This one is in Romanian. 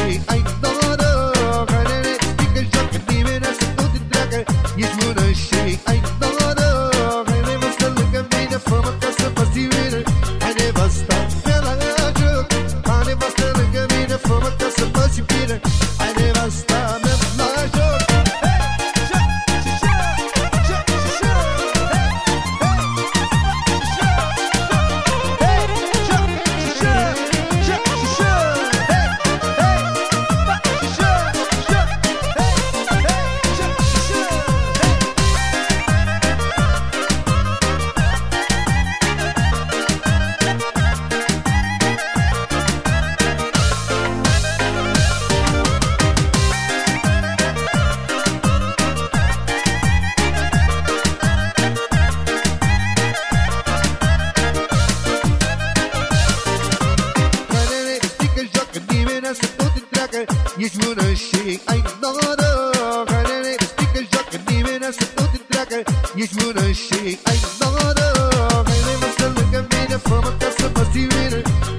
și ai noroc. Haide, strică, joacă, nimeni să nu te treacă. Ești bună și ai noroc. Haide, vă stă lângă mine, fă-mă ca să faci bine. Haide, vă stă pe la joc. Haide, vă stă lângă mine, fă-mă ca să faci bine. Haide, vă stă pe la joc. Să nu te treacă, ești bună și ai noroc. Haide, strică, joacă, nimeni să nu te treacă. Ești bună și ai noroc. Haide, vă stă lângă mine, fă-mă ca să faci bine.